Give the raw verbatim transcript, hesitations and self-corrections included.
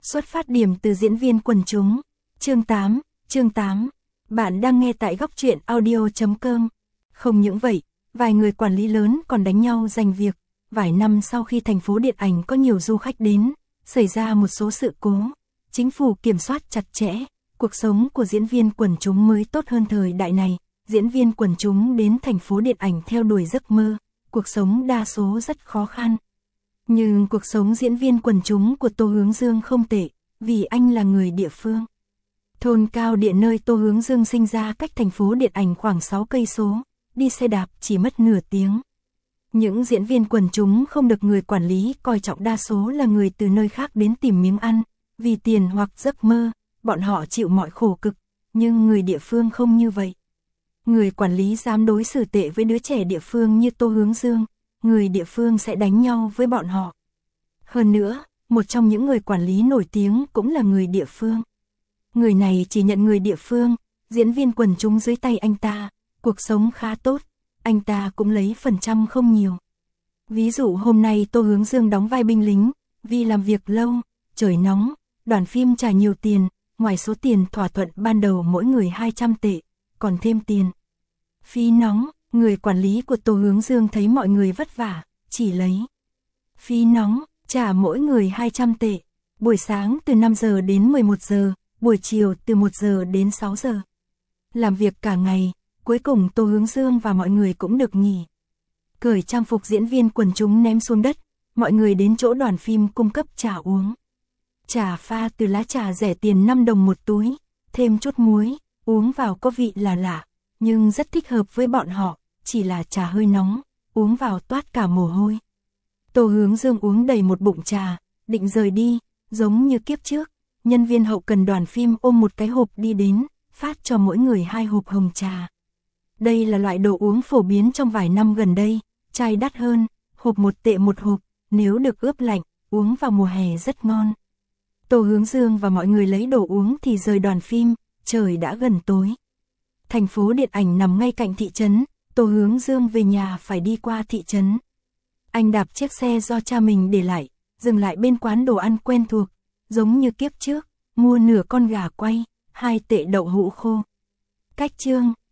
Xuất phát điểm từ diễn viên quần chúng. Chương tám, chương tám. Bạn đang nghe tại góc truyện audio chấm com. Không những vậy, vài người quản lý lớn còn đánh nhau giành việc. Vài năm sau khi thành phố điện ảnh có nhiều du khách đến, xảy ra một số sự cố. Chính phủ kiểm soát chặt chẽ, cuộc sống của diễn viên quần chúng mới tốt hơn thời đại này. Diễn viên quần chúng đến thành phố điện ảnh theo đuổi giấc mơ, cuộc sống đa số rất khó khăn. Nhưng cuộc sống diễn viên quần chúng của Tô Hướng Dương không tệ, vì anh là người địa phương. Thôn Cao Địa nơi Tô Hướng Dương sinh ra cách thành phố điện ảnh khoảng sáu cây số, đi xe đạp chỉ mất nửa tiếng. Những diễn viên quần chúng không được người quản lý coi trọng, đa số là người từ nơi khác đến tìm miếng ăn, vì tiền hoặc giấc mơ, bọn họ chịu mọi khổ cực, nhưng người địa phương không như vậy. Người quản lý dám đối xử tệ với đứa trẻ địa phương như Tô Hướng Dương, người địa phương sẽ đánh nhau với bọn họ. Hơn nữa, một trong những người quản lý nổi tiếng cũng là người địa phương. Người này chỉ nhận người địa phương, diễn viên quần chúng dưới tay anh ta, cuộc sống khá tốt, anh ta cũng lấy phần trăm không nhiều. Ví dụ hôm nay Tô Hướng Dương đóng vai binh lính, vì làm việc lâu, trời nóng, đoàn phim trả nhiều tiền, ngoài số tiền thỏa thuận ban đầu mỗi người hai trăm tệ, còn thêm tiền phí nóng. Người quản lý của Tô Hướng Dương thấy mọi người vất vả, chỉ lấy phí nóng, trả mỗi người hai trăm tệ, buổi sáng từ năm giờ đến mười một giờ, buổi chiều từ một giờ đến sáu giờ. Làm việc cả ngày, cuối cùng Tô Hướng Dương và mọi người cũng được nghỉ. Cởi trang phục diễn viên quần chúng ném xuống đất, mọi người đến chỗ đoàn phim cung cấp trà uống. Trà pha từ lá trà rẻ tiền năm đồng một túi, thêm chút muối, uống vào có vị là lạ, nhưng rất thích hợp với bọn họ. Chỉ là trà hơi nóng, uống vào toát cả mồ hôi. Tô Hướng Dương uống đầy một bụng trà, định rời đi, giống như kiếp trước, nhân viên hậu cần đoàn phim ôm một cái hộp đi đến, phát cho mỗi người hai hộp hồng trà. Đây là loại đồ uống phổ biến trong vài năm gần đây, chai đắt hơn, hộp một tệ một hộp, nếu được ướp lạnh, uống vào mùa hè rất ngon. Tô Hướng Dương và mọi người lấy đồ uống thì rời đoàn phim, trời đã gần tối. Thành phố điện ảnh nằm ngay cạnh thị trấn. Tô Hướng Dương về nhà phải đi qua thị trấn. Anh đạp chiếc xe do cha mình để lại, dừng lại bên quán đồ ăn quen thuộc, giống như kiếp trước, mua nửa con gà quay, hai tệ đậu hũ khô. Cách chương,